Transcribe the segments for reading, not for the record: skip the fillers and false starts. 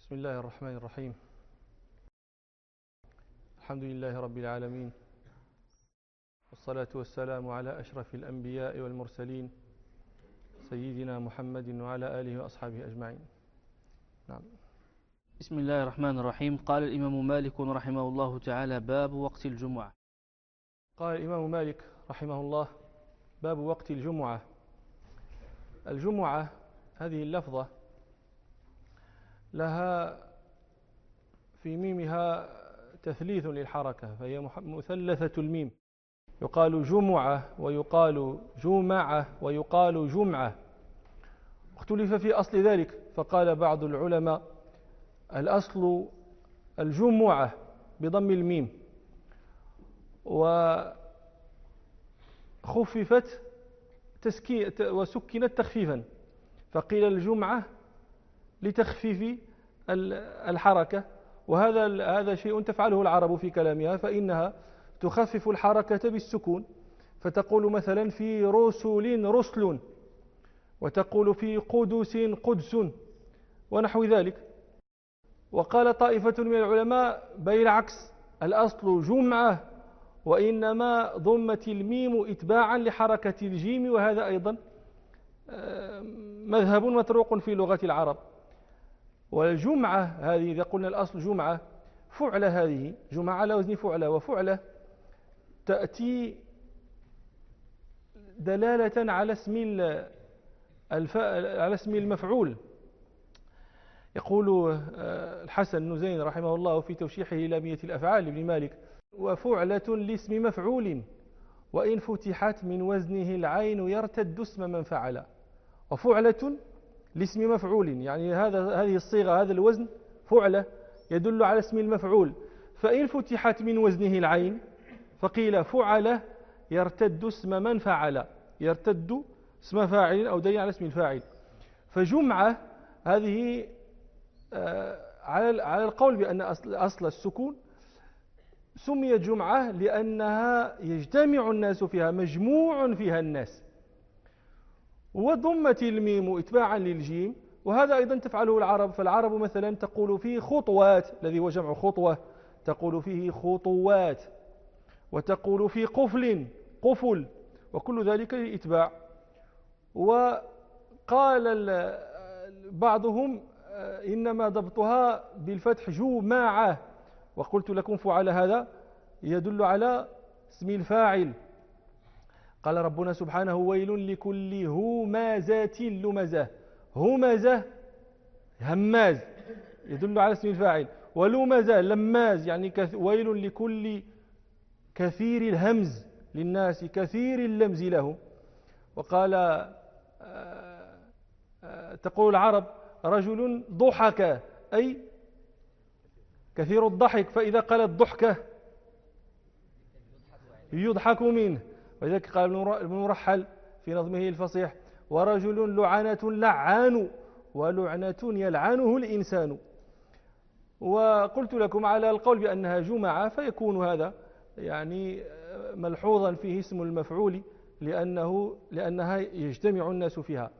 بسم الله الرحمن الرحيم. الحمد لله رب العالمين، والصلاة والسلام على أشرف الأنبياء والمرسلين سيدنا محمد وعلى آله وأصحابه أجمعين. نعم. بسم الله الرحمن الرحيم. قال الإمام مالك رحمه الله تعالى: باب وقت الجمعة. قال الإمام مالك رحمه الله: باب وقت الجمعة. الجمعة هذه اللفظة لها في ميمها تثليث للحركة، فهي مثلثة الميم، يقال جمعة ويقال جمعة ويقال جمعة. اختلف في أصل ذلك، فقال بعض العلماء: الأصل الجمعة بضم الميم، وخففت وسكنت تخفيفا، فقيل الجمعة لتخفيف الحركة. وهذا شيء تفعله العرب في كلامها، فإنها تخفف الحركة بالسكون، فتقول مثلا في رسل رسل، وتقول في قدس قدس، ونحو ذلك. وقال طائفة من العلماء بالعكس: الأصل جمعة، وإنما ضمت الميم إتباعا لحركة الجيم، وهذا أيضا مذهب مطروق في لغة العرب. والجمعة هذه إذا قلنا الأصل جمعة، فعلة، هذه جمعة على وزن فعلة، وفعلة تأتي دلالة على اسم المفعول. يقول الحسن النزين رحمه الله في توشيحه لامية الأفعال لابن مالك: وفعلة لاسم مفعول، وإن فتحت من وزنه العين يرتد اسم من فعل. وفعلة لاسم مفعول، يعني هذه الصيغة، هذا الوزن فعلة يدل على اسم المفعول، فإن فتحت من وزنه العين فقيل فعل يرتد اسم من فعل، يرتد اسم فاعل أو دليل على اسم الفاعل. فجمعة هذه على القول بأن أصل السكون سميت جمعة لأنها يجتمع الناس فيها، مجموع فيها الناس. وضمت الميم إتباعا للجيم، وهذا أيضا تفعله العرب. فالعرب مثلا تقول فيه خطوات، الذي هو جمع خطوة، تقول فيه خطوات، وتقول فيه قفل قفل، وكل ذلك للإتباع. وقال بعضهم: إنما ضبطها بالفتح جماعة، وقلت لكم فعل هذا يدل على اسم الفاعل. قال ربنا سبحانه: ويل لكل همازة لمزة. همزة هماز يدل على اسم الفاعل، ولمزة لماز، يعني ويل لكل كثير الهمز للناس كثير اللمز لهم. وقال تقول العرب: رجل ضحك، أي كثير الضحك، فإذا قالت ضحكة يضحك منه. وذلك قال ابن مرحل في نظمه الفصيح: ورجل لعنة لعان، ولعنة يلعنه الإنسان. وقلت لكم على القول بأنها جمعة، فيكون هذا يعني ملحوظا فيه اسم المفعول، لأنها يجتمع الناس فيها.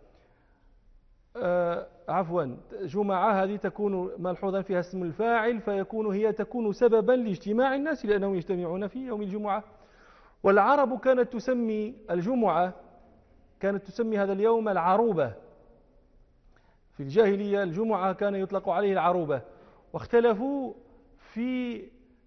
عفوا، جمعة هذه تكون ملحوظا فيها اسم الفاعل، هي تكون سببا لاجتماع الناس لأنهم يجتمعون في يوم الجمعة. والعرب كانت تسمي الجمعة، كانت تسمي هذا اليوم العروبة. في الجاهلية الجمعة كان يطلق عليه العروبة، واختلفوا في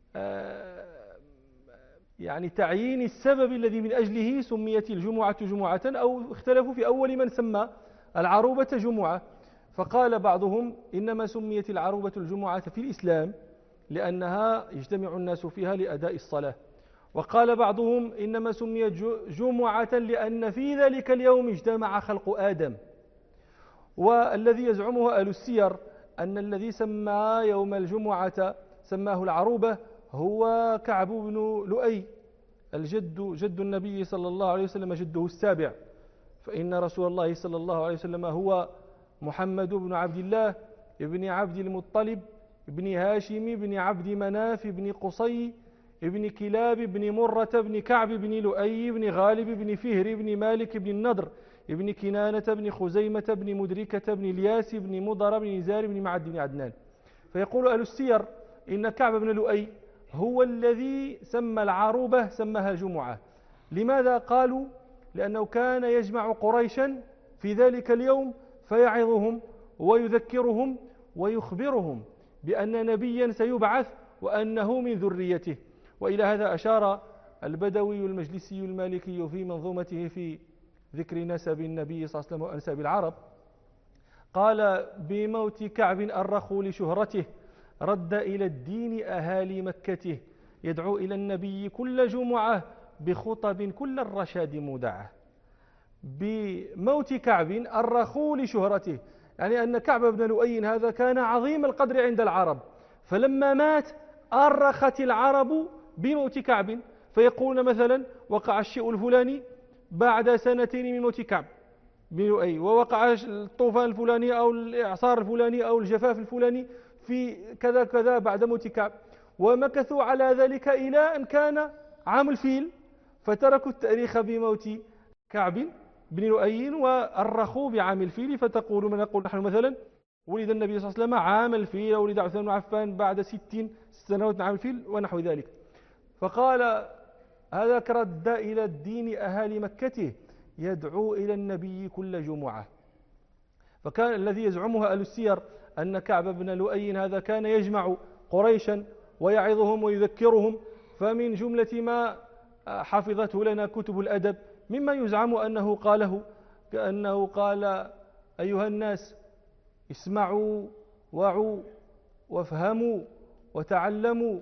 يعني تعيين السبب الذي من أجله سميت الجمعة جمعة، أو اختلفوا في أول من سمى العروبة جمعة. فقال بعضهم: إنما سميت العروبة الجمعة في الإسلام لأنها يجتمع الناس فيها لأداء الصلاة. وقال بعضهم: إنما سميت جمعة لأن في ذلك اليوم اجتمع خلق آدم. والذي يزعمه أهل السير أن الذي سمى يوم الجمعة سماه العروبة هو كعب بن لؤي، جد النبي صلى الله عليه وسلم، جده السابع. فإن رسول الله صلى الله عليه وسلم هو محمد بن عبد الله ابن عبد المطلب ابن هاشم ابن عبد مناف ابن قصي ابن كلاب ابن مرة ابن كعب ابن لؤي ابن غالب ابن فهر ابن مالك ابن النضر ابن كنانة ابن خزيمة ابن مدركة ابن الياس ابن مضر ابن نزار ابن معد بن عدنان. فيقول أهل السير إن كعب بن لؤي هو الذي سمى العروبة سماها جمعة. لماذا؟ قالوا لأنه كان يجمع قريشا في ذلك اليوم فيعظهم ويذكرهم ويخبرهم بأن نبيا سيبعث وأنه من ذريته. وإلى هذا أشار البدوي المجلسي المالكي في منظومته في ذكر نسب النبي صلى الله عليه وسلم وأنساب العرب، قال: بموت كعب أرخوا لشهرته، رد إلى الدين أهالي مكته، يدعو إلى النبي كل جمعة بخطب كل الرشاد مودعة. بموت كعب أرخوا لشهرته، يعني أن كعب بن لؤي هذا كان عظيم القدر عند العرب، فلما مات أرخت العرب بموت كعب، فيقولون مثلا وقع الشيء الفلاني بعد سنتين من موت كعب بن لؤي، ووقع الطوفان الفلاني أو الإعصار الفلاني أو الجفاف الفلاني في كذا كذا بعد موت كعب، ومكثوا على ذلك إلى أن كان عام الفيل، فتركوا التاريخ بموت كعب بن لؤي وأرخوا بعام الفيل. فتقول من يقول نحن مثلا ولد النبي صلى الله عليه وسلم عام الفيل، ولد عثمان بن عفان بعد 60 سنوات من عام الفيل ونحو ذلك. فقال: هذا رد إلى الدين أهالي مكته، يدعو إلى النبي كل جمعة. فكان الذي يزعمها أهل السير أن كعب بن لؤي هذا كان يجمع قريشا ويعظهم ويذكرهم، فمن جملة ما حفظته لنا كتب الأدب مما يزعم أنه قاله، كأنه قال: أيها الناس اسمعوا وعوا وافهموا وتعلموا،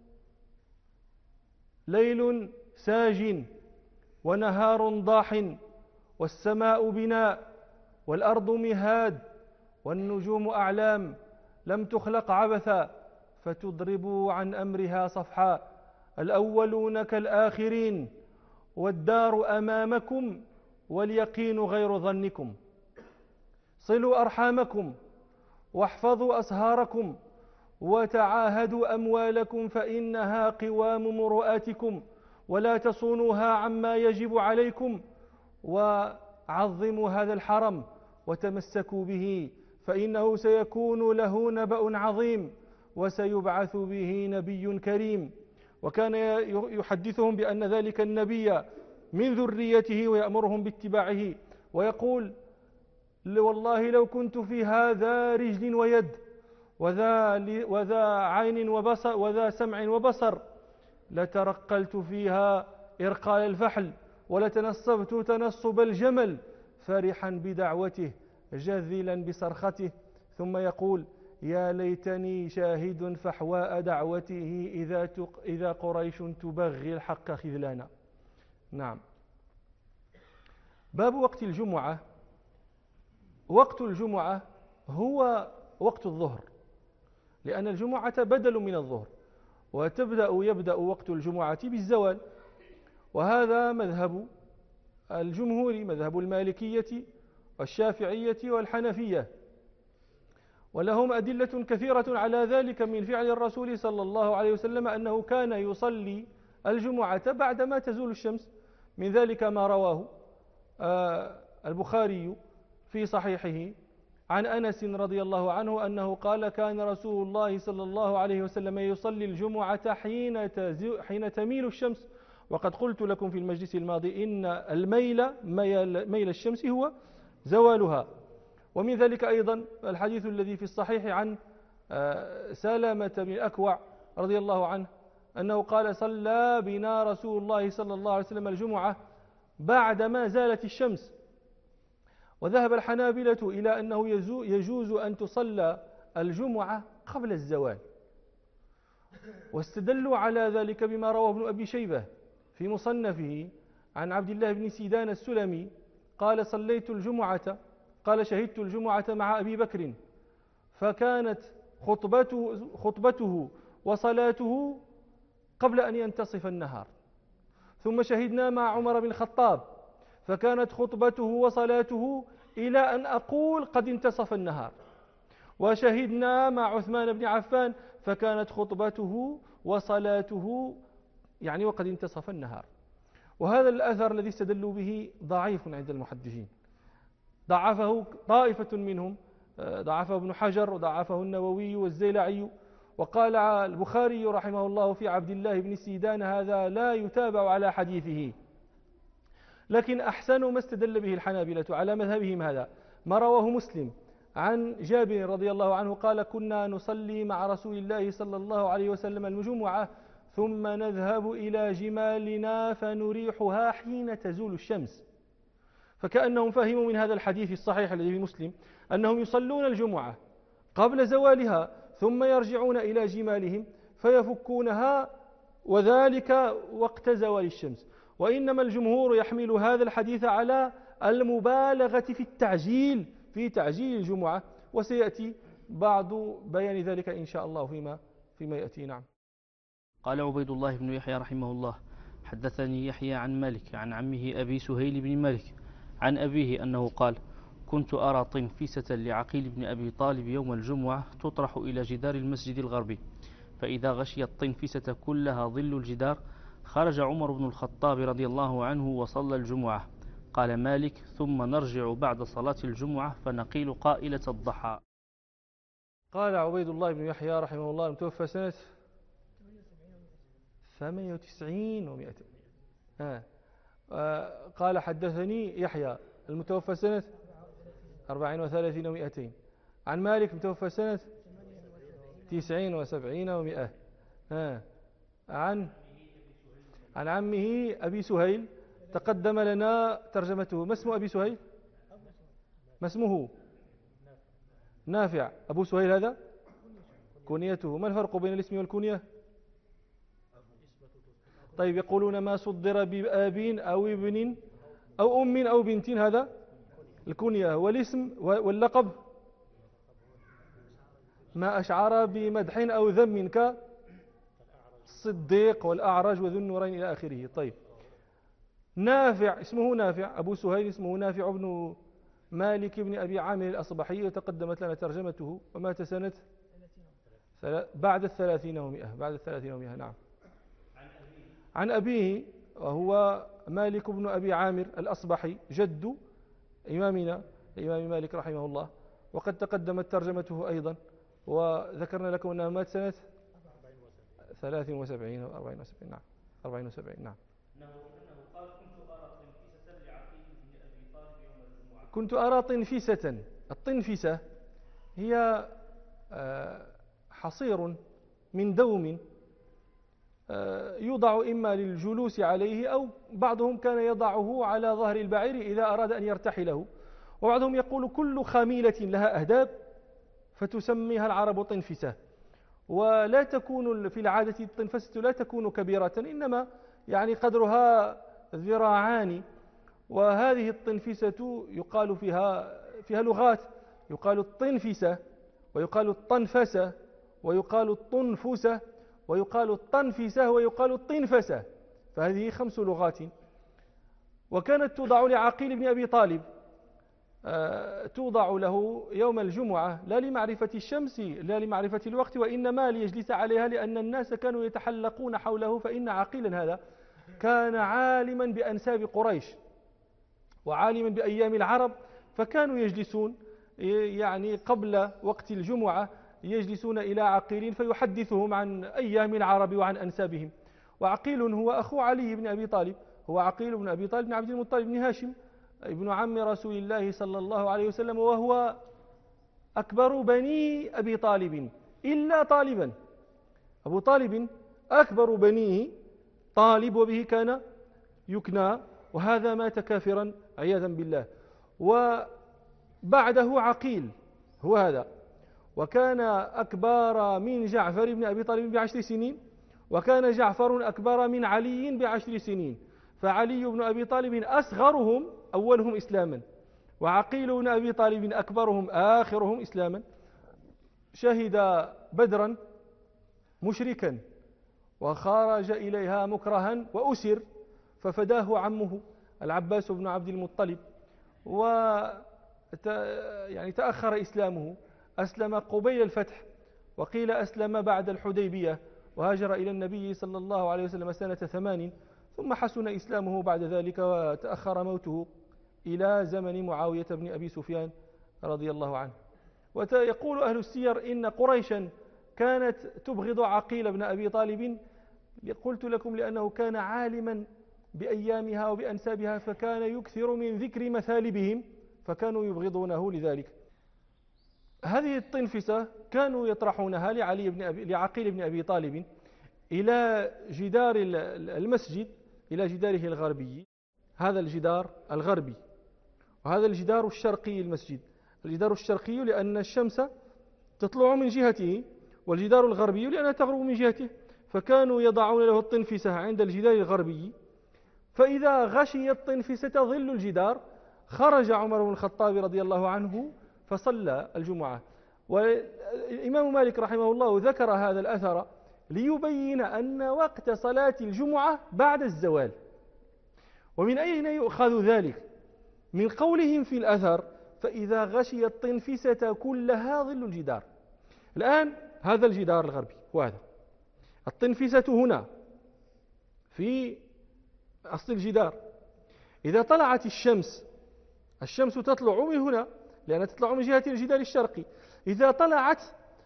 ليل ساج ونهار ضاح، والسماء بناء والأرض مهاد، والنجوم أعلام لم تخلق عبثا، فتضربوا عن أمرها صفحا، الأولون كالآخرين، والدار أمامكم، واليقين غير ظنكم، صلوا أرحامكم واحفظوا أسهاركم، وتعاهدوا أموالكم فإنها قوام مروءاتكم، ولا تصونوها عما يجب عليكم، وعظموا هذا الحرم وتمسكوا به، فإنه سيكون له نبأ عظيم، وسيبعث به نبي كريم. وكان يحدثهم بأن ذلك النبي من ذريته ويأمرهم باتباعه، ويقول: والله لو كنت في هذا رجل ويد وذا عين وبصر وذا سمع وبصر لترقلت فيها إرقال الفحل، ولتنصبت تنصب الجمل، فرحا بدعوته جذلا بصرخته. ثم يقول: يا ليتني شاهد فحواء دعوته إذا قريش تبغي الحق خذلانا. نعم. باب وقت الجمعة. وقت الجمعة هو وقت الظهر، لأن الجمعة بدل من الظهر، يبدأ وقت الجمعة بالزوال، وهذا مذهب الجمهور، مذهب المالكية والشافعية والحنفية، ولهم أدلة كثيرة على ذلك من فعل الرسول صلى الله عليه وسلم، أنه كان يصلي الجمعة بعدما تزول الشمس. من ذلك ما رواه البخاري في صحيحه عن أنس رضي الله عنه أنه قال: كان رسول الله صلى الله عليه وسلم يصلي الجمعة حين تميل الشمس. وقد قلت لكم في المجلس الماضي إن ميل الشمس هو زوالها. ومن ذلك أيضا الحديث الذي في الصحيح عن سلمة بن الأكوع رضي الله عنه أنه قال: صلى بنا رسول الله صلى الله عليه وسلم الجمعة بعدما زالت الشمس. وذهب الحنابلة إلى أنه يجوز أن تصلى الجمعة قبل الزوال، واستدلوا على ذلك بما رواه ابن أبي شيبة في مصنفه عن عبد الله بن سيدان السلمي قال: شهدت الجمعة مع أبي بكر، فكانت خطبته وصلاته قبل أن ينتصف النهار. ثم شهدنا مع عمر بن الخطاب، فكانت خطبته وصلاته إلى أن أقول قد انتصف النهار. وشهدنا مع عثمان بن عفان، فكانت خطبته وصلاته يعني وقد انتصف النهار. وهذا الأثر الذي استدلوا به ضعيف عند المحدثين، ضعفه طائفة منهم ضعفه ابن حجر وضعفه النووي والزيلعي. وقال البخاري رحمه الله في عبد الله بن سيدان هذا لا يتابع على حديثه. لكن أحسن ما استدل به الحنابلة على مذهبهم هذا ما رواه مسلم عن جابر رضي الله عنه قال كنا نصلي مع رسول الله صلى الله عليه وسلم الجمعة ثم نذهب إلى جمالنا فنريحها حين تزول الشمس. فكأنهم فهموا من هذا الحديث الصحيح الذي في مسلم أنهم يصلون الجمعة قبل زوالها ثم يرجعون إلى جمالهم فيفكونها وذلك وقت زوال الشمس. وإنما الجمهور يحمل هذا الحديث على المبالغة في تعجيل الجمعة، وسيأتي بعض بيان ذلك إن شاء الله فيما يأتي. نعم. قال عبيد الله بن يحيى رحمه الله حدثني يحيى عن مالك عن عمه أبي سهيل بن مالك عن أبيه أنه قال كنت أرى طنفسة لعقيل بن أبي طالب يوم الجمعة تطرح إلى جدار المسجد الغربي، فإذا غشي الطنفسة كلها ظل الجدار خرج عمر بن الخطاب رضي الله عنه وصلى الجمعة. قال مالك ثم نرجع بعد صلاة الجمعة فنقيل قائلة الضحى. قال عبيد الله بن يحيى رحمه الله المتوفى سنة 98 و200. قال حدثني يحيى المتوفى سنة 34 و200 عن مالك متوفى سنة 79 و700 عن عمه أبي سهيل تقدم لنا ترجمته. ما اسم أبي سهيل؟ ما اسمه؟ نافع. أبو سهيل هذا كنيته. ما الفرق بين الاسم والكنية؟ طيب يقولون ما صدر بأب أو ابن أو أم أو بنت هذا الكنية، والاسم واللقب ما أشعر بمدح أو ذم كالصديق والأعرج وذو النورين إلى آخره. طيب نافع اسمه نافع، أبو سهيل اسمه نافع بن مالك بن أبي عامر الأصبحي، وتقدمت لنا ترجمته ومات سنة بعد 30 و100. نعم. عن أبيه وهو مالك بن أبي عامر الأصبحي جد إمامنا الإمام مالك رحمه الله، وقد تقدمت ترجمته أيضا، وذكرنا لكم أنه مات سنة 73 و 74. نعم 74. نعم. كنت أرى طنفسة. الطنفسة هي حصير من دوم يوضع إما للجلوس عليه أو بعضهم كان يضعه على ظهر البعير إذا أراد أن يرتحله، وبعضهم يقول كل خميلة لها أهداب فتسميها العرب طنفسة. ولا تكون في العادة الطنفسة لا تكون كبيرة، إنما يعني قدرها ذراعان. وهذه الطنفسة يقال فيها لغات، يقال الطنفسة ويقال الطنفسة ويقال الطنفسة ويقال الطنفسة ويقال الطنفسة، فهذه 5 لغات. وكانت توضع لعقيل بن أبي طالب، توضع له يوم الجمعة لا لمعرفة الشمس لا لمعرفة الوقت، وإنما ليجلس عليها لأن الناس كانوا يتحلقون حوله، فإن عقيلا هذا كان عالما بأنساب قريش وعالما بأيام العرب، فكانوا يجلسون يعني قبل وقت الجمعة يجلسون إلى عقيل فيحدثهم عن أيام العرب وعن أنسابهم. وعقيل هو أخو علي بن أبي طالب، هو عقيل بن أبي طالب بن عبد المطلب بن هاشم ابن عم رسول الله صلى الله عليه وسلم، وهو أكبر بني أبي طالب إلا طالبا. أبو طالب أكبر بنيه طالب، وبه كان يكنى، وهذا مات كافرا عياذا بالله. وبعده عقيل هو هذا، وكان أكبر من جعفر بن أبي طالب ب10 سنين، وكان جعفر أكبر من علي ب10 سنين، فعلي بن أبي طالب أصغرهم أولهم إسلاما، وعقيل بن أبي طالب أكبرهم آخرهم إسلاما. شهد بدرا مشركا وخرج إليها مكرها وأسر، ففداه عمه العباس بن عبد المطلب، يعني تأخر إسلامه، أسلم قبيل الفتح، وقيل أسلم بعد الحديبية، وهاجر إلى النبي صلى الله عليه وسلم سنة 8، ثم حسن إسلامه بعد ذلك، وتأخر موته إلى زمن معاوية بن أبي سفيان رضي الله عنه. ويقول أهل السير إن قريشا كانت تبغض عقيل بن أبي طالب، قلت لكم لأنه كان عالما بأيامها وبأنسابها، فكان يكثر من ذكر مثالبهم فكانوا يبغضونه لذلك. هذه الطنفسة كانوا يطرحونها لعقيل بن أبي طالب إلى جدار المسجد، إلى جداره الغربي. هذا الجدار الغربي، وهذا الجدار الشرقي المسجد. الجدار الشرقي لأن الشمس تطلع من جهته، والجدار الغربي لأنها تغرب من جهته، فكانوا يضعون له الطنفسة عند الجدار الغربي. فإذا غشي الطنفسة ظل الجدار خرج عمر بن الخطاب رضي الله عنه فصلى الجمعة. والإمام مالك رحمه الله ذكر هذا الأثر ليبين أن وقت صلاة الجمعة بعد الزوال. ومن أين يؤخذ ذلك؟ من قولهم في الأثر فإذا غشي الطنفسة كلها ظل الجدار. الآن هذا الجدار الغربي، وهذا الطنفسة هنا في أصل الجدار. إذا طلعت الشمس تطلع من هنا لأنها تطلع من جهة الجدار الشرقي. إذا طلعت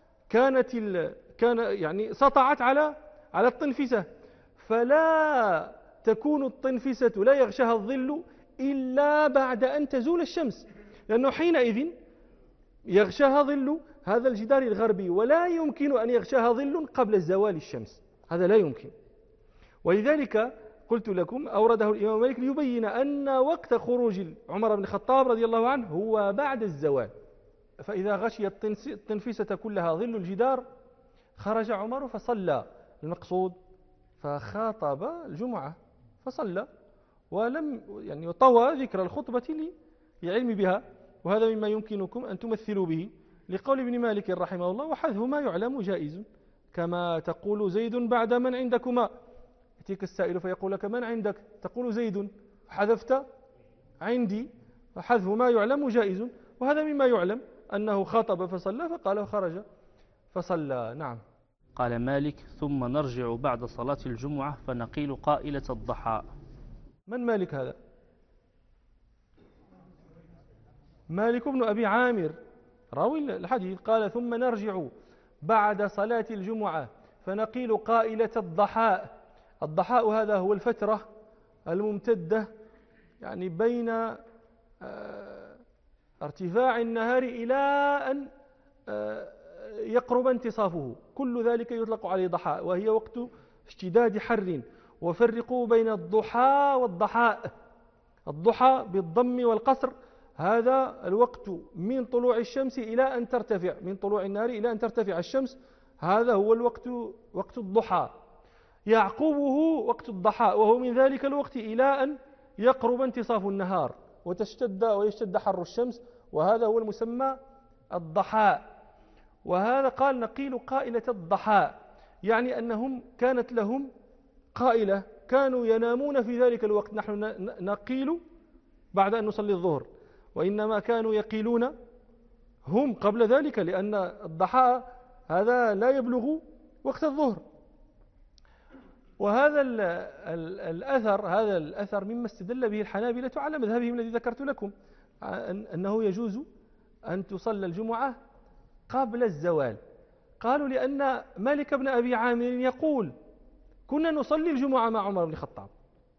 سطعت على الطنفسة، فلا تكون الطنفسة لا يغشاها الظل إلا بعد أن تزول الشمس، لأنه حينئذ يغشاها ظل هذا الجدار الغربي، ولا يمكن أن يغشاها ظل قبل زوال الشمس، هذا لا يمكن. ولذلك قلت لكم أورده الإمام مالك ليبين أن وقت خروج عمر بن الخطاب رضي الله عنه هو بعد الزوال. فإذا غشي الطنفسة كلها ظل الجدار خرج عمر فصلى، المقصود فخاطب الجمعة فصلى، ولم طوى ذكر الخطبة لعلم بها. وهذا مما يمكنكم أن تمثلوا به لقول ابن مالك رحمه الله: وحذف ما يعلم جائز، كما تقول زيد بعد من عندكما. يأتيك السائل فيقول لك: من عندك؟ تقول زيد، حذفت عندي، فحذف ما يعلم جائز. وهذا مما يعلم أنه خاطب فصلى، فقال خرج فصلى. نعم. قال مالك: ثم نرجع بعد صلاة الجمعة فنقيل قائلة الضحى. من مالك هذا؟ مالك بن أبي عامر راوي الحديث. قال: ثم نرجع بعد صلاة الجمعة فنقيل قائلة الضحاء. الضحاء هذا هو الفترة الممتدة بين ارتفاع النهار إلى أن يقرب انتصافه، كل ذلك يطلق عليه ضحاء، وهي وقت اشتداد حر. وفرقوا بين الضحى والضحاء. الضحى بالضم والقصر هذا الوقت من طلوع الشمس إلى أن ترتفع، من طلوع النهار إلى أن ترتفع الشمس، هذا هو الوقت، وقت الضحى. يعقبه وقت الضحاء، وهو من ذلك الوقت إلى أن يقرب انتصاف النهار ويشتد حر الشمس، وهذا هو المسمى الضحاء. وهذا قال: نقيل قائلة الضحاء، يعني أنهم كانت لهم قائلة، كانوا ينامون في ذلك الوقت. نحن نقيل بعد أن نصلي الظهر، وإنما كانوا يقيلون هم قبل ذلك، لأن الضحاء هذا لا يبلغ وقت الظهر. وهذا الأثر مما استدل به الحنابلة على مذهبهم الذي ذكرت لكم، أنه يجوز أن تصلى الجمعة قبل الزوال. قالوا لأن مالك بن أبي عامر يقول: كنا نصلي الجمعة مع عمر بن الخطاب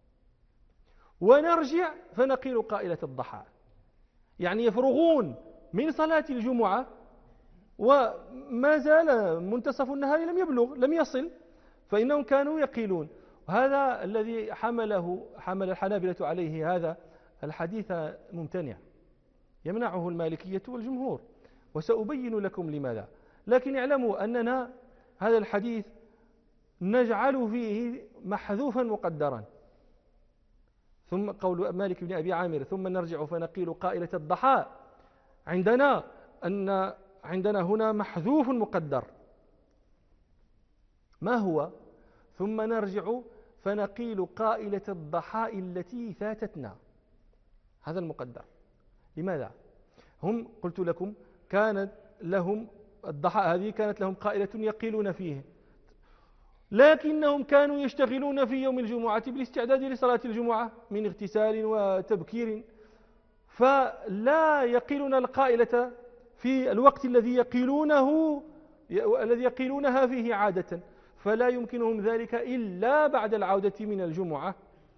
ونرجع فنقيل قائلة الضحى، يعني يفرغون من صلاة الجمعة وما زال منتصف النهار لم يصل، فإنهم كانوا يقيلون. وهذا الذي حمل الحنابلة عليه هذا الحديث ممتنع، يمنعه المالكية والجمهور، وسأبين لكم لماذا. لكن اعلموا أننا هذا الحديث نجعل فيه محذوفا مقدرا. ثم قول مالك بن أبي عامر: ثم نرجع فنقيل قائلة الضحى، عندنا هنا محذوف مقدر. ما هو؟ ثم نرجع فنقيل قائلة الضحى التي فاتتنا، هذا المقدر. لماذا؟ هم قلت لكم كانت لهم الضحى هذه كانت لهم قائلة يقيلون فيه، لكنهم كانوا يشتغلون في يوم الجمعة بالاستعداد لصلاة الجمعة من اغتسال وتبكير، فلا يقيلون القائلة في الوقت الذي يقيلونها فيه عادة، فلا يمكنهم ذلك إلا بعد العودة من الجمعة.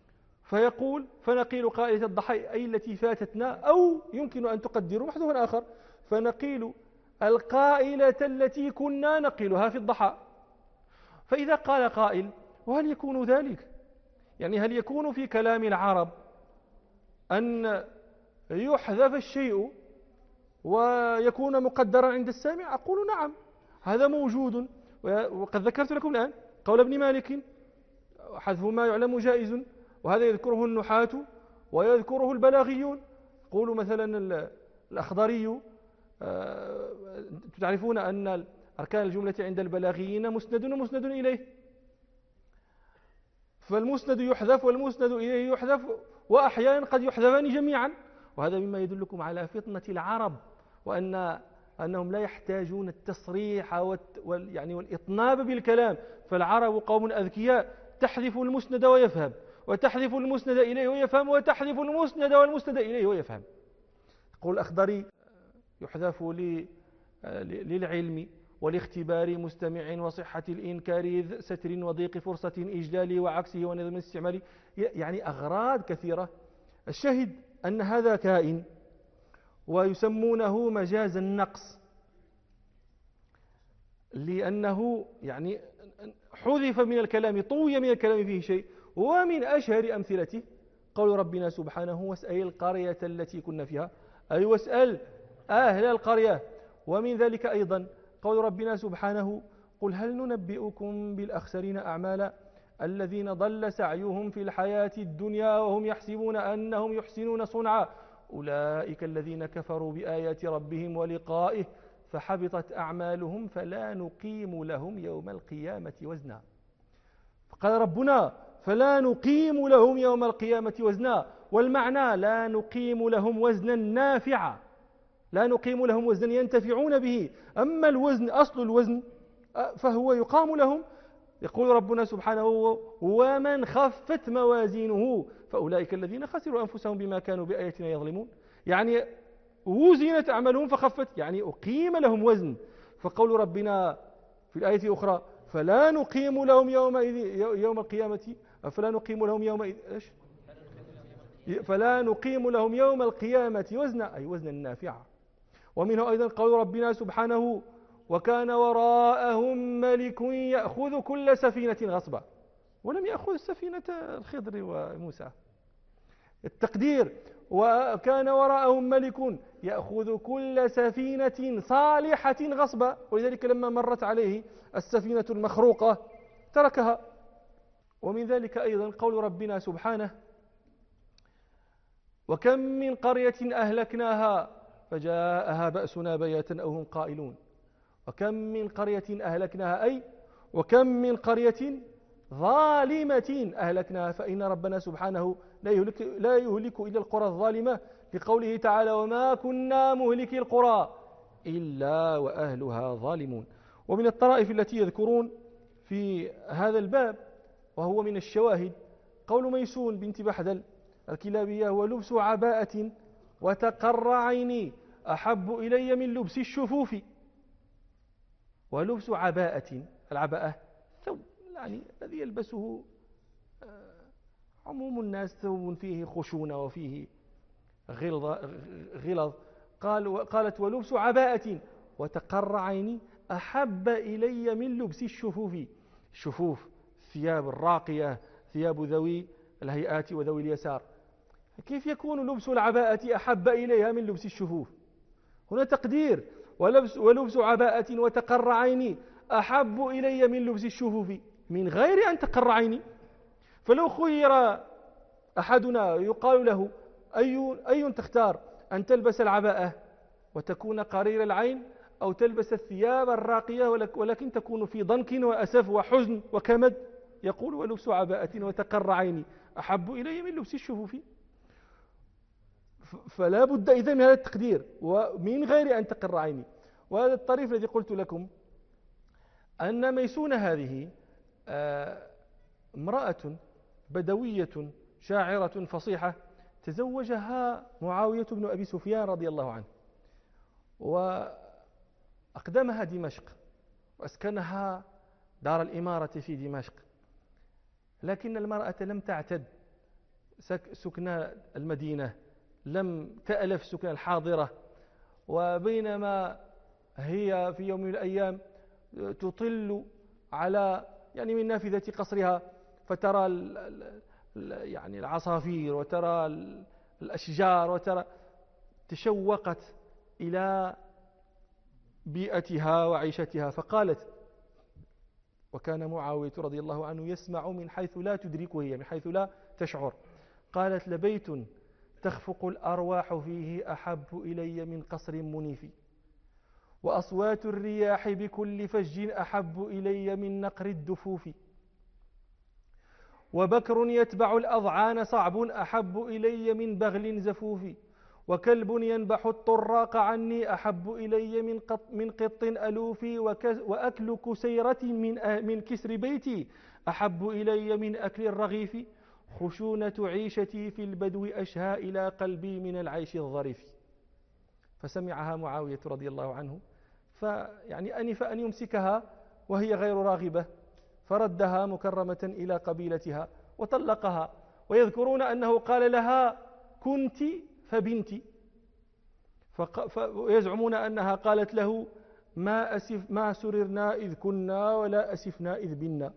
فنقيل قائلة الضحى أي التي فاتتنا، أو يمكن أن تقدروا محذوف آخر، فنقيل القائلة التي كنا نقيلها في الضحى. فإذا قال قائل: وهل يكون ذلك؟ يعني هل يكون في كلام العرب أن يحذف الشيء ويكون مقدرا عند السامع؟ أقول نعم، هذا موجود، وقد ذكرت لكم الآن قول ابن مالك: حذف ما يعلم جائز، وهذا يذكره النحاة ويذكره البلاغيون. قولوا مثلا الأخضري، تعرفون أن أركان الجملة عند البلاغيين مسند ومسند إليه، فالمسند يحذف والمسند إليه يحذف، وأحيانا قد يحذفان جميعا، وهذا مما يدلكم على فطنة العرب، وأنهم لا يحتاجون التصريح والإطناب بالكلام. فالعرب قوم أذكياء، تحذف المسند ويفهم، وتحذف المسند إليه ويفهم، وتحذف المسند والمسند إليه ويفهم. يقول الأخضري: يحذف للعلم والاختبار مستمع وصحة الإنكار ستر وضيق فرصة إجلال وعكسه ونظم الاستعمال، يعني أغراض كثيرة. الشاهد أن هذا كائن، ويسمونه مجاز النقص، لأنه يعني حذف من الكلام، طوي من الكلام فيه شيء. ومن أشهر أمثلته قول ربنا سبحانه: واسأل القرية التي كنا فيها، أي واسأل أهل القرية. ومن ذلك أيضا قول ربنا سبحانه: قل هل ننبئكم بالأخسرين أعمالا الذين ضل سعيهم في الحياة الدنيا وهم يحسبون أنهم يحسنون صنعا أولئك الذين كفروا بآيات ربهم ولقائه فحبطت أعمالهم فلا نقيم لهم يوم القيامة وزنا. فقال ربنا: فلا نقيم لهم يوم القيامة وزنا، والمعنى لا نقيم لهم وزنا نافعا، لا نقيم لهم وزنا ينتفعون به. أما الوزن، أصل الوزن، فهو يقام لهم. يقول ربنا سبحانه: ومن خفت موازينه فأولئك الذين خسروا أنفسهم بما كانوا بآياتنا يظلمون. يعني وزنت أعمالهم فخفت، يعني أقيم لهم وزن. فقول ربنا في الآية الأخرى: فلا نقيم لهم يوم القيامة، فلا نقيم لهم يوم فلا نقيم لهم يوم القيامة وزنا، أي وزنا نافعا. ومنه أيضا قول ربنا سبحانه: وكان وراءهم ملك يأخذ كل سفينة غصبا، ولم يأخذ سفينة الخضر وموسى. التقدير: وكان وراءهم ملك يأخذ كل سفينة صالحة غصبا، ولذلك لما مرت عليه السفينة المخروقة تركها. ومن ذلك أيضا قول ربنا سبحانه: وكم من قرية أهلكناها فجاءها بأسنا بياتا أو هم قائلون. وكم من قرية أهلكناها، أي وكم من قرية ظالمة أهلكناها، فإن ربنا سبحانه لا يهلك إلا القرى الظالمة، لقوله تعالى: وما كنا مهلك القرى إلا وأهلها ظالمون. ومن الطرائف التي يذكرون في هذا الباب وهو من الشواهد قول ميسون بنت بحدل الكلابية: ولبس عباءة وتقر عيني أحب إلي من لبس الشفوف. ولبس عباءة، العباءة ثوب يعني الذي يلبسه عموم الناس، ثوب فيه خشونة وفيه غلظ. قالت: ولبس عباءة وتقر عيني أحب إلي من لبس الشفوف. الشفوف ثياب الراقية، ثياب ذوي الهيئات وذوي اليسار. كيف يكون لبس العباءة أحب إليها من لبس الشفوف؟ هنا تقدير: ولبس عباءة وتقر عيني أحب إلي من لبس الشفوف، من غير أن تقر عيني. فلو خير أحدنا يقال له: أي تختار، أن تلبس العباءة وتكون قرير العين، أو تلبس الثياب الراقية ولكن تكون في ضنك وأسف وحزن وكمد؟ يقول: ولبس عباءة وتقر عيني أحب إلي من لبس الشفوف. فلا بد إذن من هذا التقدير ومن غير أن تقر عيني. وهذا الطريف الذي قلت لكم أن ميسون هذه امرأة بدوية شاعرة فصيحة، تزوجها معاوية بن أبي سفيان رضي الله عنه، وأقدمها دمشق وأسكنها دار الإمارة في دمشق، لكن المرأة لم تعتد سكن المدينة، لم تألف سكن الحاضرة، وبينما هي في يوم من الأيام تطل على من نافذة قصرها فترى يعني العصافير وترى الأشجار وترى، تشوقت إلى بيئتها وعيشتها، فقالت، وكان معاوية رضي الله عنه يسمع من حيث لا تدركه هي، من حيث لا تشعر، قالت: لبيت تخفق الأرواح فيه أحب إلي من قصر منيف، وأصوات الرياح بكل فج أحب إلي من نقر الدفوف، وبكر يتبع الأضعان صعب أحب إلي من بغل زفوف، وكلب ينبح الطراق عني أحب إلي من قط ألوف، وأكل كسيرة من كسر بيتي أحب إلي من أكل الرغيف، خشونة عيشتي في البدو أشهى إلى قلبي من العيش الظريف. فسمعها معاوية رضي الله عنه، أنف أن يمسكها وهي غير راغبة، فردها مكرمة إلى قبيلتها وطلقها، ويذكرون أنه قال لها: كنت فبنتي، ويزعمون أنها قالت له: ما سررنا إذ كنا ولا أسفنا إذ بنا.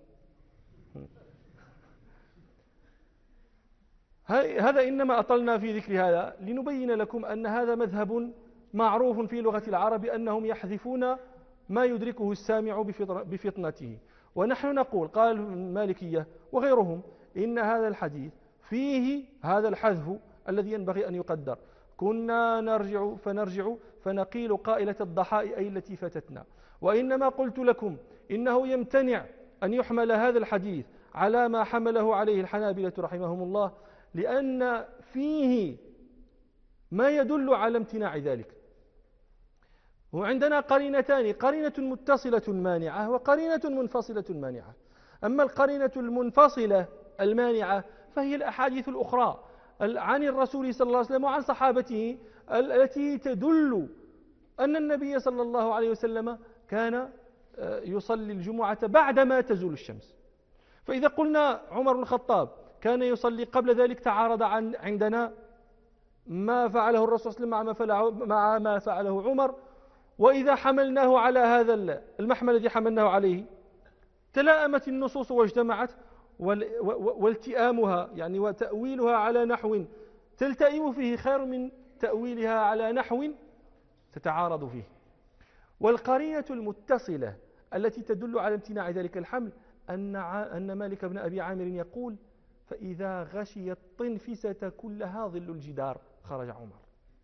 هذا إنما أطلنا في ذكر هذا لنبين لكم أن هذا مذهب معروف في لغة العرب، أنهم يحذفون ما يدركه السامع بفطنته. ونحن نقول، قال المالكية وغيرهم، إن هذا الحديث فيه هذا الحذف الذي ينبغي أن يقدر: كنا نرجع فنقيل قائلة الضحاء أي التي فتتنا. وإنما قلت لكم إنه يمتنع أن يحمل هذا الحديث على ما حمله عليه الحنابلة رحمهم الله، لأن فيه ما يدل على امتناع ذلك. وعندنا قرينتان: قرينة متصلة مانعة وقرينة منفصلة مانعة. أما القرينة المنفصلة المانعة فهي الأحاديث الأخرى عن الرسول صلى الله عليه وسلم وعن صحابته التي تدل أن النبي صلى الله عليه وسلم كان يصلي الجمعة بعدما تزول الشمس. فإذا قلنا عمر بن الخطاب كان يصلي قبل ذلك، تعارض عندنا ما فعله الرسول صلى الله عليه وسلم مع ما فعله عمر. وإذا حملناه على هذا المحمل الذي حملناه عليه، تلائمت النصوص واجتمعت، والتئامها وتأويلها على نحو تلتئم فيه خير من تأويلها على نحو تتعارض فيه. والقرينة المتصلة التي تدل على امتناع ذلك الحمل أن مالك بن أبي عامر يقول: فإذا غشي الطنفسة كلها ظل الجدار خرج عمر.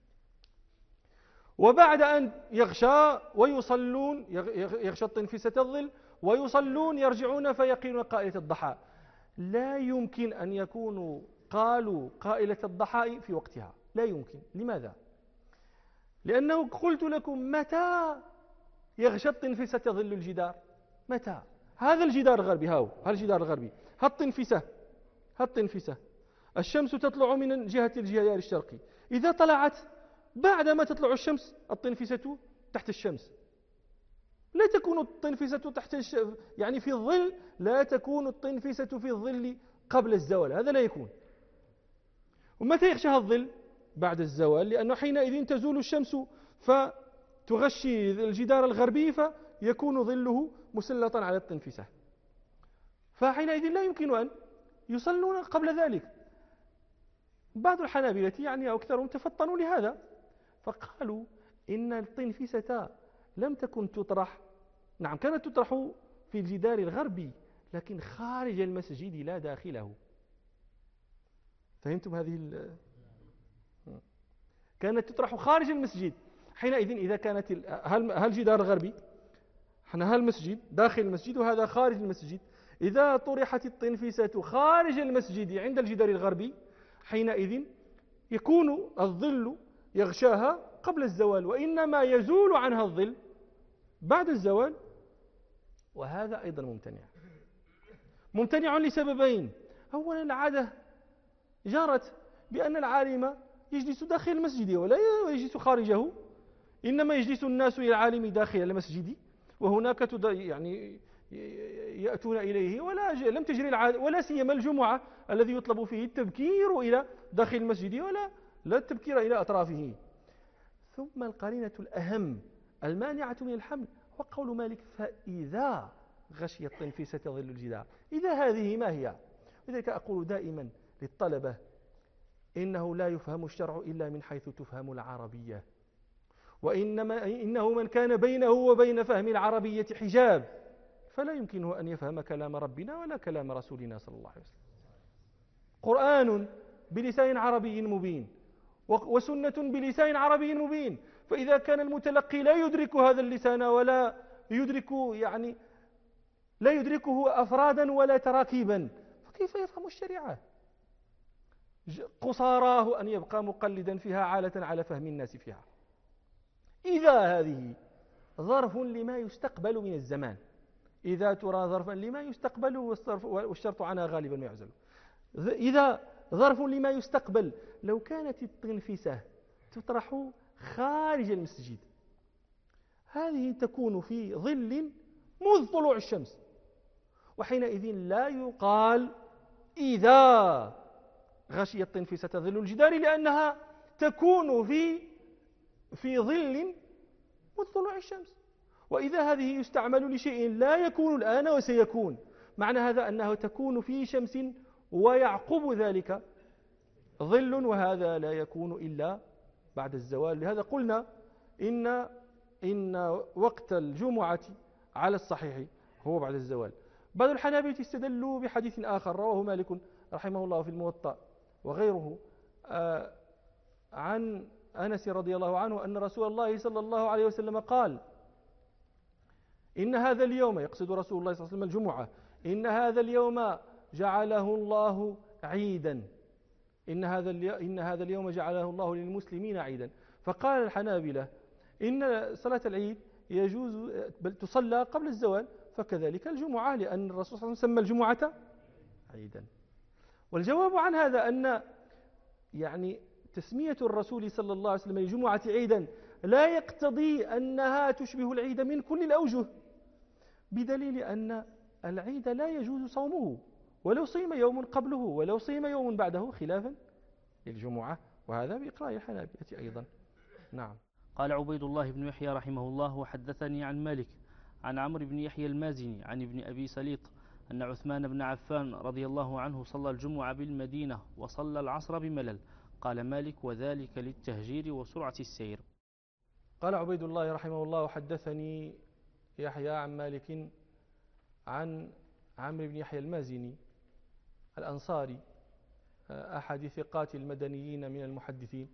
وبعد أن يغشى ويصلون، يغشى الطنفسة الظل ويصلون، يرجعون فيقيلون قائلة الضحى. لا يمكن أن يكونوا قالوا قائلة الضحى في وقتها، لا يمكن. لماذا؟ لأنه قلت لكم: متى يغشى الطنفسة ظل الجدار؟ متى؟ هذا الجدار الغربي، هذا الجدار الغربي، الطنفسة الشمس تطلع من جهة الجدار الشرقي، إذا طلعت بعدما تطلع الشمس الطنفسة تحت الشمس، لا تكون الطنفسة تحت في الظل، لا تكون الطنفسة في الظل قبل الزوال، هذا لا يكون. ومتى يغشاها الظل؟ بعد الزوال، لأنه حينئذ تزول الشمس فتغشي الجدار الغربي فيكون ظله مسلطا على الطنفسة، فحينئذ لا يمكن أن يصلون قبل ذلك. بعض الحنابلة أو أكثرهم تفطنوا لهذا، فقالوا إن الطنفسة لم تكن تطرح، نعم كانت تطرح في الجدار الغربي، لكن خارج المسجد لا داخله. فهمتم هذه كانت تطرح خارج المسجد. حينئذ إذا كانت هل جدار الغربي، هل المسجد داخل المسجد وهذا خارج المسجد، إذا طرحت الطنفسة خارج المسجد عند الجدار الغربي، حينئذ يكون الظل يغشاها قبل الزوال، وإنما يزول عنها الظل بعد الزوال. وهذا أيضا ممتنع لسببين: أولا العادة جرت بأن العالم يجلس داخل المسجد ولا يجلس خارجه، إنما يجلس الناس إلى العالم داخل المسجد وهناك يعني يأتون إليه لم تجري العادة، ولا سيما الجمعة الذي يطلب فيه التبكير إلى داخل المسجد لا التبكير إلى أطرافه. ثم القرينة الأهم المانعة من الحمل هو قول مالك فإذا غشي التنفيسة ظل الجدار. إذا هذه ما هي؟ لذلك أقول دائما للطلبة إنه لا يفهم الشرع إلا من حيث تفهم العربية، إنه من كان بينه وبين فهم العربية حجاب فلا يمكنه أن يفهم كلام ربنا ولا كلام رسولنا صلى الله عليه وسلم. قرآن بلسان عربي مبين وسنة بلسان عربي مبين، فإذا كان المتلقي لا يدرك هذا اللسان ولا يدرك لا يدركه أفرادا ولا تراكيبا فكيف يفهم الشريعة؟ قصاراه أن يبقى مقلدا فيها عالة على فهم الناس فيها. إذا هذه ظرف لما يستقبل من الزمان، إذا ترى ظرفا لما يستقبل والشرط عنها غالبا ما يعزل. إذا ظرف لما يستقبل، لو كانت التنفسة تطرح خارج المسجد هذه تكون في ظل منذ طلوع الشمس، وحينئذ لا يقال إذا غشي التنفسة ظل الجدار، لأنها تكون في ظل منذ طلوع الشمس. وإذا هذه يستعمل لشيء لا يكون الآن وسيكون، معنى هذا أنه تكون في شمس ويعقب ذلك ظل، وهذا لا يكون إلا بعد الزوال. لهذا قلنا إن وقت الجمعة على الصحيح هو بعد الزوال. بعض الحنابلة استدلوا بحديث آخر رواه مالك رحمه الله في الموطأ وغيره عن أنس رضي الله عنه أن رسول الله صلى الله عليه وسلم قال إن هذا اليوم، يقصد رسول الله صلى الله عليه وسلم الجمعة، إن هذا اليوم جعله الله عيدا، إن هذا اليوم جعله الله للمسلمين عيدا. فقال الحنابلة إن صلاة العيد يجوز بل تصلى قبل الزوال، فكذلك الجمعة، لأن الرسول صلى الله عليه وسلم سمى الجمعة عيدا. والجواب عن هذا أن يعني تسمية الرسول صلى الله عليه وسلم الجمعة عيدا لا يقتضي أنها تشبه العيد من كل الأوجه، بدليل أن العيد لا يجوز صومه ولو صيم يوم قبله ولو صيم يوم بعده، خلافا للجمعة، وهذا بإقرار الحنابلة أيضا. نعم. قال عبيد الله بن يحيى رحمه الله وحدثني عن مالك عن عمرو بن يحيى المازني عن ابن أبي سليط أن عثمان بن عفان رضي الله عنه صلى الجمعة بالمدينة وصلى العصر بملل. قال مالك وذلك للتهجير وسرعة السير. قال عبيد الله رحمه الله وحدثني يحيى عن مالك عن عمرو بن يحيى المازني الأنصاري أحد ثقات المدنيين من المحدثين.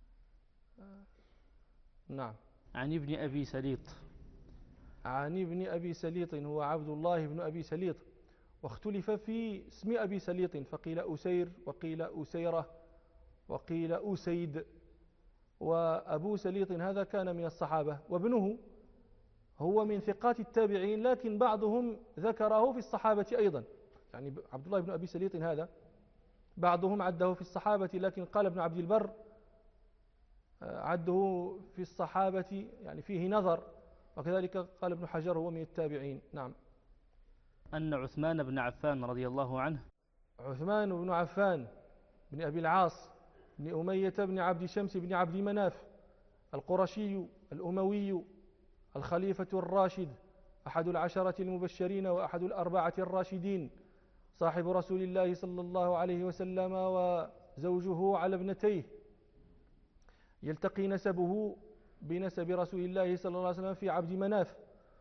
نعم. عن ابن أبي سليط. عن ابن أبي سليط هو عبد الله بن أبي سليط، واختلف في اسم أبي سليط، فقيل أسير وقيل أسيرة وقيل أسيد. وأبو سليط هذا كان من الصحابة، وابنه هو من ثقات التابعين، لكن بعضهم ذكره في الصحابة أيضا. يعني عبد الله بن أبي سليط هذا بعضهم عده في الصحابة، لكن قال ابن عبد البر عده في الصحابة يعني فيه نظر، وكذلك قال ابن حجر هو من التابعين. نعم. أن عثمان بن عفان رضي الله عنه، عثمان بن عفان بن أبي العاص بن أمية بن عبد شمس بن عبد مناف القرشي الأموي الخليفة الراشد أحد العشرة المبشرين وأحد الأربعة الراشدين، صاحب رسول الله صلى الله عليه وسلم وزوجه على ابنتيه، يلتقي نسبه بنسب رسول الله صلى الله عليه وسلم في عبد مناف،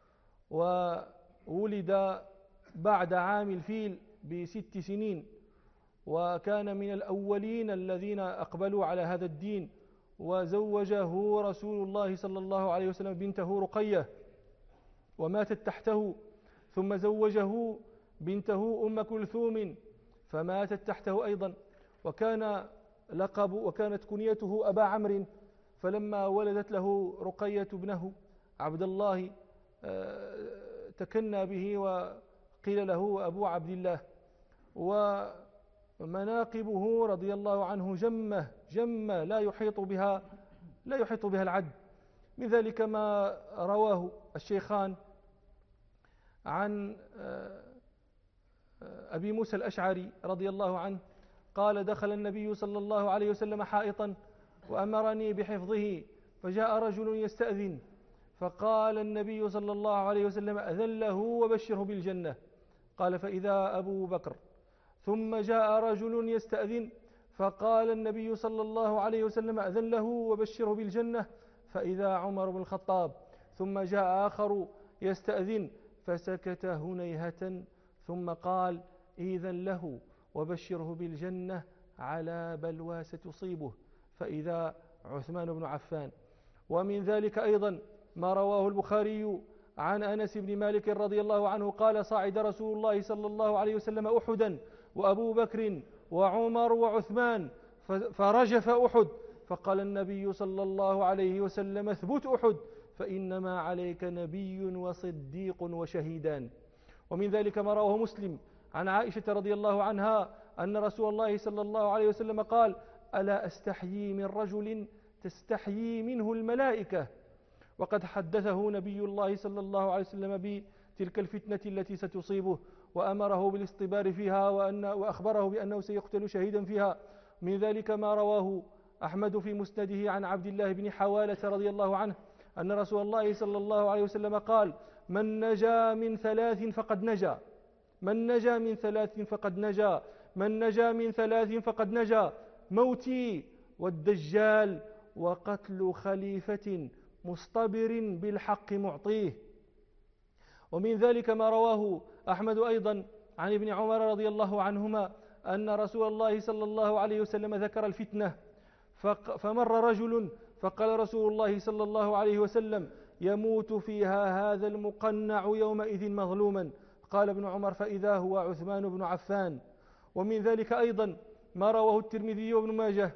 وولد بعد عام الفيل ب6 سنين، وكان من الأولين الذين أقبلوا على هذا الدين. وزوجه رسول الله صلى الله عليه وسلم بنته رقية وماتت تحته، ثم زوجه بنته أم كلثوم فماتت تحته أيضا، وكانت كنيته أبا عمرو، فلما ولدت له رقية ابنه عبد الله تكنى به وقيل له أبو عبد الله. ومناقبه رضي الله عنه جمة لا يحيط بها العد، من ذلك ما رواه الشيخان عن أبي موسى الأشعري رضي الله عنه قال: دخل النبي صلى الله عليه وسلم حائطا وأمرني بحفظه، فجاء رجل يستأذن، فقال النبي صلى الله عليه وسلم: أذن له وبشره بالجنة. قال: فإذا أبو بكر. ثم جاء رجل يستأذن، فقال النبي صلى الله عليه وسلم: أذن له وبشره بالجنة، فإذا عمر بن الخطاب. ثم جاء آخر يستأذن، فسكت هنيهة، ثم قال: إذن له وبشره بالجنة على بلوى ستصيبه، فإذا عثمان بن عفان. ومن ذلك أيضا ما رواه البخاري عن أنس بن مالك رضي الله عنه قال: صعد رسول الله صلى الله عليه وسلم أحدا وأبو بكر وعمر وعثمان، فرجف أحد، فقال النبي صلى الله عليه وسلم: اثبت أحد، فإنما عليك نبي وصديق وشهيدان. ومن ذلك ما رواه مسلم عن عائشة رضي الله عنها أن رسول الله صلى الله عليه وسلم قال: ألا أستحيي من رجل تستحيي منه الملائكة. وقد حدثه نبي الله صلى الله عليه وسلم بتلك الفتنة التي ستصيبه، وأمره بالاصطبار فيها، وأخبره بأنه سيقتل شهيدا فيها. من ذلك ما رواه أحمد في مسنده عن عبد الله بن حوالة رضي الله عنه أن رسول الله صلى الله عليه وسلم قال: من نجا من ثلاث فقد نجا، من نجا من ثلاث فقد نجا، من نجا من ثلاث فقد نجا: موتي والدجال وقتل خليفة مصطبر بالحق معطيه. ومن ذلك ما رواه أحمد أيضا عن ابن عمر رضي الله عنهما أن رسول الله صلى الله عليه وسلم ذكر الفتنة، فمر رجل فقال رسول الله صلى الله عليه وسلم: يموت فيها هذا المقنع يومئذ مظلوما. قال ابن عمر: فإذا هو عثمان بن عفان. ومن ذلك أيضا ما رواه الترمذي وابن ماجه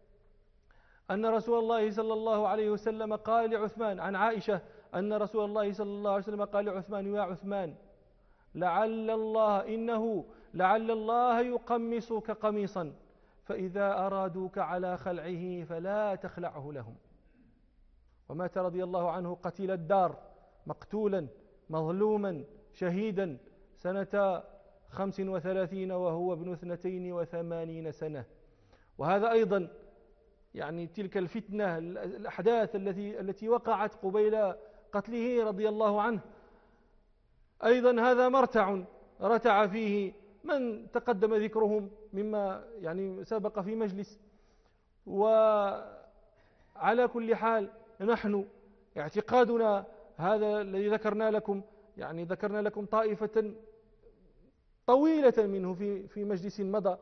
أن رسول الله صلى الله عليه وسلم قال لعثمان عن عائشة أن رسول الله صلى الله عليه وسلم قال لعثمان: يا عثمان، لعل الله يقمصك قميصا، فإذا أرادوك على خلعه فلا تخلعه لهم. ومات رضي الله عنه قتيل الدار، مقتولا مظلوما شهيدا سنة 35 وهو ابن 82 سنة. وهذا أيضا يعني تلك الفتنة، الأحداث التي وقعت قبيل قتله رضي الله عنه، أيضا هذا مرتع رتع فيه من تقدم ذكرهم مما يعني سبق في مجلس. وعلى كل حال نحن اعتقادنا هذا الذي ذكرنا لكم، يعني ذكرنا لكم طائفة طويلة منه في مجلس مضى.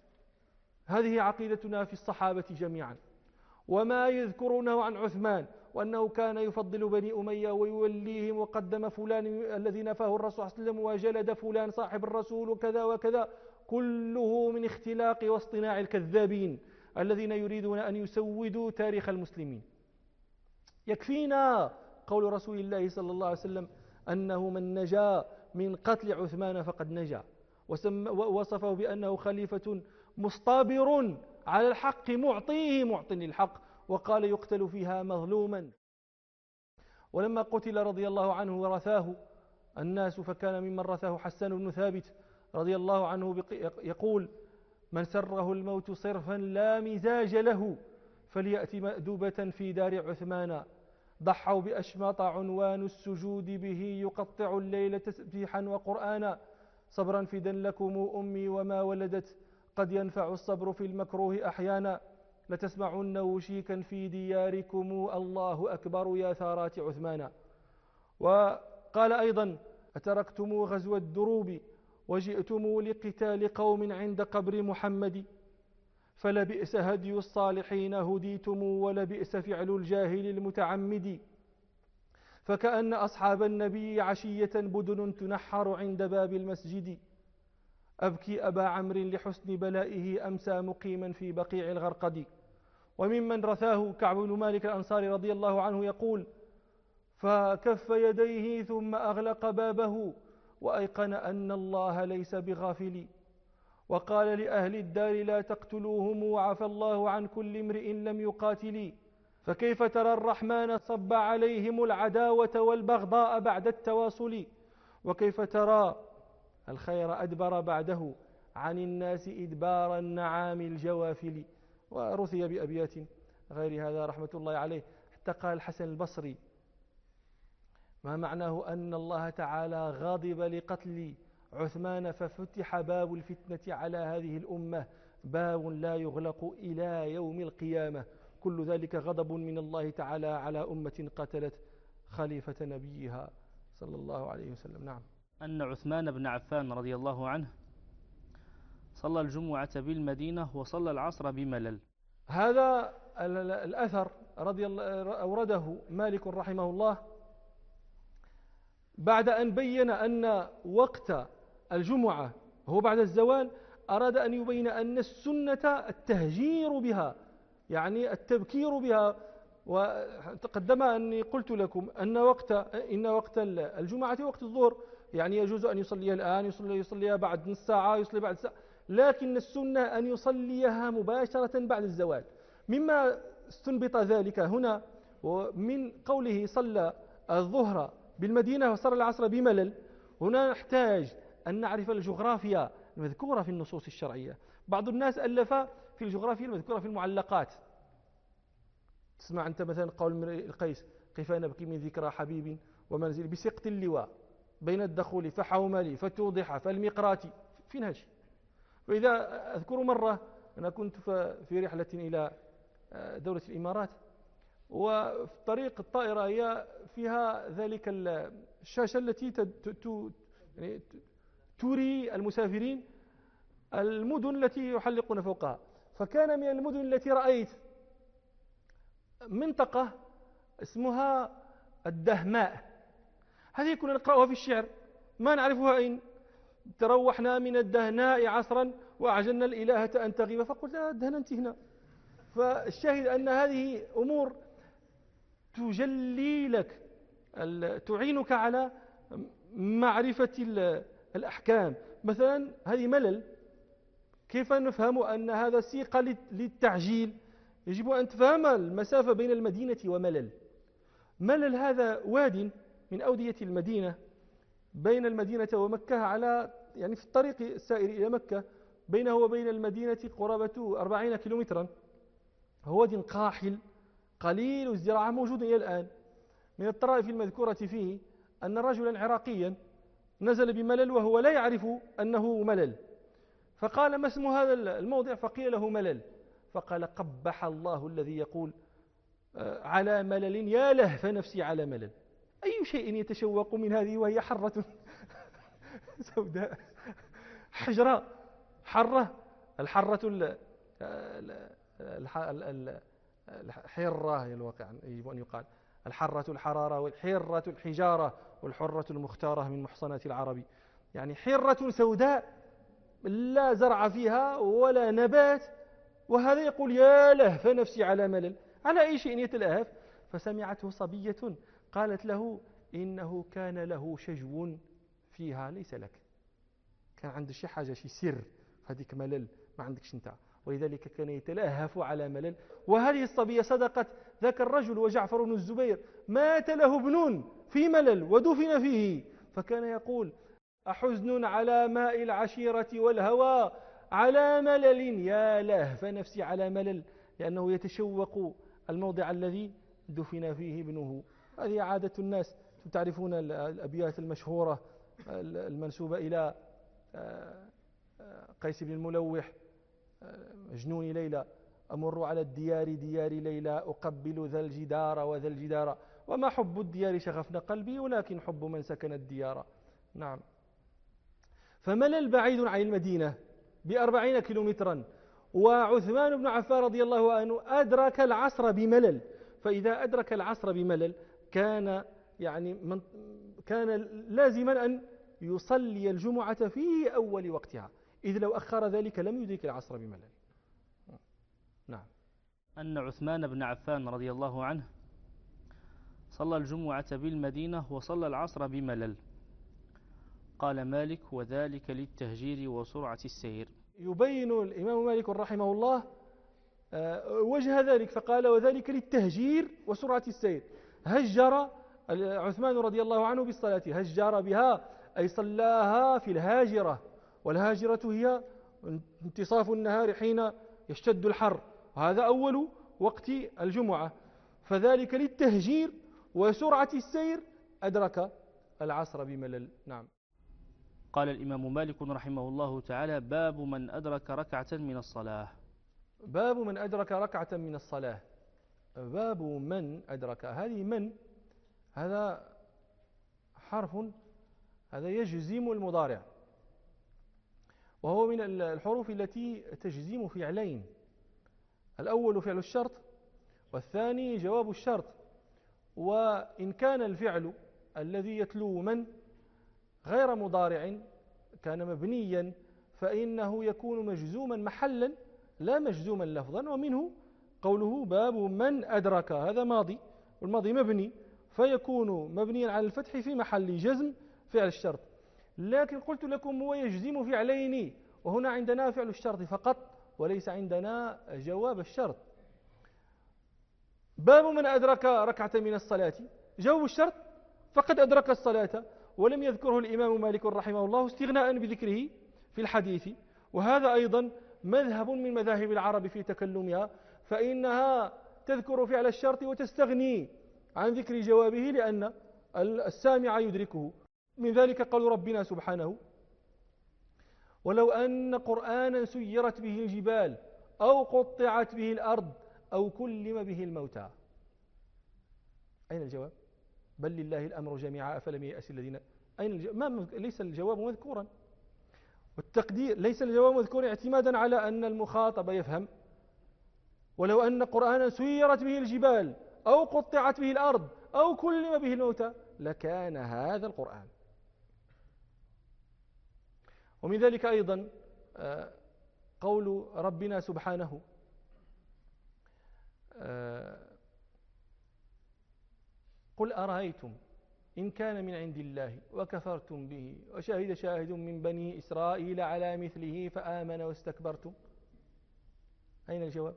هذه عقيدتنا في الصحابة جميعا، وما يذكرونه عن عثمان وأنه كان يفضل بني أمية ويوليهم وقدم فلان الذي نفاه الرسول صلى الله عليه وسلم وجلد فلان صاحب الرسول وكذا وكذا، كله من اختلاق واصطناع الكذابين الذين يريدون أن يسودوا تاريخ المسلمين. يكفينا قول رسول الله صلى الله عليه وسلم أنه من نجا من قتل عثمان فقد نجا، ووصفه بأنه خليفة مصطبر على الحق معطيه معط للحق، وقال: يقتل فيها مظلوما. ولما قتل رضي الله عنه ورثاه الناس، فكان ممن رثاه حسان بن ثابت رضي الله عنه يقول: من سره الموت صرفا لا مزاج له فليأتي مأدوبة في دار عثمان، ضحوا بأشماط عنوان السجود به يقطع الليل تسبيحا وقرآنا، صبرا فدا لكم أمي وما ولدت، قد ينفع الصبر في المكروه أحيانا، لتسمعن وشيكا في دياركم الله أكبر يا ثارات عثمان. وقال أيضا: أتركتم غزو الدروب وجئتم لقتال قوم عند قبر محمد، فلبئس هدي الصالحين هديتم ولبئس فعل الجاهل المتعمد، فكأن أصحاب النبي عشية بدن تنحر عند باب المسجد، أبكي أبا عمرو لحسن بلائه أمسى مقيما في بقيع الغرقد. وممن رثاه كعب بن مالك الأنصاري رضي الله عنه يقول: فكف يديه ثم أغلق بابه وأيقن أن الله ليس بغافل، وقال لأهل الدار: لا تقتلوهم وعفى الله عن كل امرئ لم يقاتل، فكيف ترى الرحمن صب عليهم العداوة والبغضاء بعد التواصل، وكيف ترى الخير أدبر بعده عن الناس إدبار النعام الجوافل. ورثي بأبيات غير هذا رحمة الله عليه، حتى قال الحسن البصري: ما معناه أن الله تعالى غاضب لقتل عثمان ففتح باب الفتنة على هذه الأمة، باب لا يغلق إلى يوم القيامة، كل ذلك غضب من الله تعالى على أمة قتلت خليفة نبيها صلى الله عليه وسلم. نعم. أن عثمان بن عفان رضي الله عنه صلى الجمعة بالمدينة وصلى العصر بملل. هذا الأثر أورده مالك رحمه الله بعد أن بين أن وقت الجمعة هو بعد الزوال، أراد أن يبين أن السنة التهجير بها، يعني التبكير بها. وتقدم أني قلت لكم أن وقت الجمعة وقت الظهر، يعني يجوز أن يصليها الآن، يصليها بعد نص ساعة، يصلي بعد ساعة، لكن السنة أن يصليها مباشرة بعد الزوال. مما استنبط ذلك هنا ومن قوله صلى الظهر بالمدينة وصلى العصر بملل، هنا نحتاج أن نعرف الجغرافيا المذكورة في النصوص الشرعية. بعض الناس ألف في الجغرافيا المذكورة في المعلقات. تسمع أنت مثلا قول القيس: كيف نبكي من ذكرى حبيب ومنزل بسقط اللواء بين الدخول فحوملي فتوضح فالمقرات، فين هالشيء؟ وإذا أذكر مرة أنا كنت في رحلة إلى دولة الإمارات، وفي طريق الطائرة هي فيها ذلك الشاشة التي تري المسافرين المدن التي يحلقون فوقها. فكان من المدن التي رأيت منطقة اسمها الدهماء، هذه كنا نقرأها في الشعر ما نعرفها أين. تروحنا من الدهناء عصرا وأعجلنا الإلهة أن تغيب، فقلت دهننت هنا. فالشاهد أن هذه أمور تجلي لك، تعينك على معرفة الأحكام. مثلا هذه ملل، كيف نفهم أن هذا سيق للتعجيل؟ يجب أن تفهم المسافة بين المدينة وملل. ملل هذا واد من أودية المدينة بين المدينة ومكة، على يعني في الطريق السائر إلى مكة، بينه وبين المدينة قرابة 40 كيلومترا. هو واد قاحل قليل الزراعة، موجود إلى الآن. من الطرائف المذكورة فيه أن رجلا عراقيا نزل بملل وهو لا يعرف أنه ملل، فقال: ما اسم هذا الموضع؟ فقيل له ملل، فقال: قبح الله الذي يقول على ملل، يا لهف نفسي على ملل. أي شيء يتشوق من هذه وهي حرة سوداء، حجرة حرة، الحرة الحرة الواقع يجب أن يقال الحرة الحرارة، والحرة الحجارة، والحرة المختارة من محصنات العرب. يعني حرة سوداء لا زرع فيها ولا نبات، وهذا يقول: يا لهف نفسي على ملل. على أي شيء يتلهف؟ فسمعته صبية قالت له: إنه كان له شجو فيها ليس لك، كان عنده شي حاجة، شي سر، هذيك ملل ما عندكش انت، ولذلك كان يتلهف على ملل. وهذه الصبية صدقت ذاك الرجل، وجعفر بن الزبير مات له ابن في ملل ودفن فيه، فكان يقول: أحزن على ماء العشيرة والهوى على ملل، يا لهف نفسي على ملل، لأنه يتشوق الموضع الذي دفن فيه ابنه. هذه عادة الناس. تعرفون الأبيات المشهورة المنسوبة إلى قيس بن الملوح: مجنون ليلى أمر على الديار ديار ليلى أقبل ذا الجدار وذا الجدار، وما حب الديار شغفنا قلبي ولكن حب من سكن الديار. نعم. فملل بعيد عن المدينة ب40 كيلومترا، وعثمان بن عفان رضي الله عنه أدرك العصر بملل. فإذا أدرك العصر بملل كان لازما أن يصلي الجمعة في أول وقتها، إذ لو أخر ذلك لم يدرك العصر بملل. نعم. أن عثمان بن عفان رضي الله عنه صلى الجمعة بالمدينة وصلى العصر بملل. قال مالك: وذلك للتهجير وسرعة السير. يبين الإمام مالك رحمه الله وجه ذلك فقال وذلك للتهجير وسرعة السير. هجر عثمان رضي الله عنه بالصلاة، هجر بها أي صلاها في الهاجرة، والهاجرة هي انتصاف النهار حين يشتد الحر، وهذا أول وقت الجمعة، فذلك للتهجير وسرعة السير أدرك العصر بملل. نعم. قال الإمام مالك رحمه الله تعالى: باب من أدرك ركعة من الصلاة. باب من أدرك ركعة من الصلاة. باب من أدرك، هذه من، هذا حرف، هذا يجزم المضارع، وهو من الحروف التي تجزم فعلين، الأول فعل الشرط والثاني جواب الشرط. وإن كان الفعل الذي يتلو من غير مضارع كان مبنيا فإنه يكون مجزوما محلا لا مجزوما لفظا، ومنه قوله باب من أدرك، هذا ماضي والماضي مبني فيكون مبنيا على الفتح في محل جزم فعل الشرط. لكن قلت لكم هو يجزم فعلين، وهنا عندنا فعل الشرط فقط وليس عندنا جواب الشرط. باب من أدرك ركعة من الصلاة، جواب الشرط فقد أدرك الصلاة، ولم يذكره الإمام مالك رحمه الله استغناء بذكره في الحديث. وهذا أيضا مذهب من مذاهب العرب في تكلمها، فإنها تذكر فعل الشرط وتستغني عن ذكر جوابه لأن السامع يدركه. من ذلك قول ربنا سبحانه: ولو أن قرآنا سيرت به الجبال أو قطعت به الأرض أو كلم به الموتى. أين الجواب؟ بل لله الأمر جميعا أفلم ييأس الذين. أين ليس الجواب مذكورا، والتقدير ليس الجواب مذكورا اعتمادا على أن المخاطب يفهم. ولو أن قرآنا سيرت به الجبال أو قطعت به الأرض أو كلم به الموتى لكان هذا القرآن. ومن ذلك أيضا قول ربنا سبحانه: قل أرأيتم إن كان من عند الله وكفرتم به وشهد شاهد من بني إسرائيل على مثله فآمن واستكبرتم. أين الجواب؟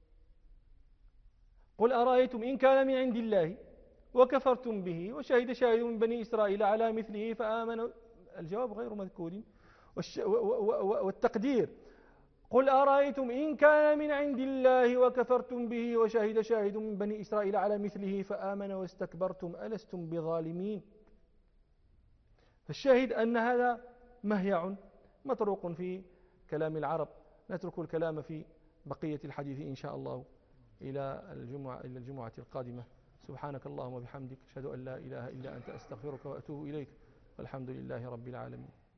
قل أرأيتم إن كان من عند الله وكفرتم به وشهد شاهد من بني إسرائيل على مثله فآمن. الجواب غير مذكور. والتقدير: قل أرأيتم إن كان من عند الله وكفرتم به وشهد شاهد من بني إسرائيل على مثله فآمن واستكبرتم ألستم بظالمين. فالشاهد أن هذا مهيع مطروق في كلام العرب. نترك الكلام في بقية الحديث إن شاء الله إلى الجمعة القادمة. سبحانك اللهم وبحمدك أشهد أن لا إله إلا أنت أستغفرك وأتوب إليك، والحمد لله رب العالمين.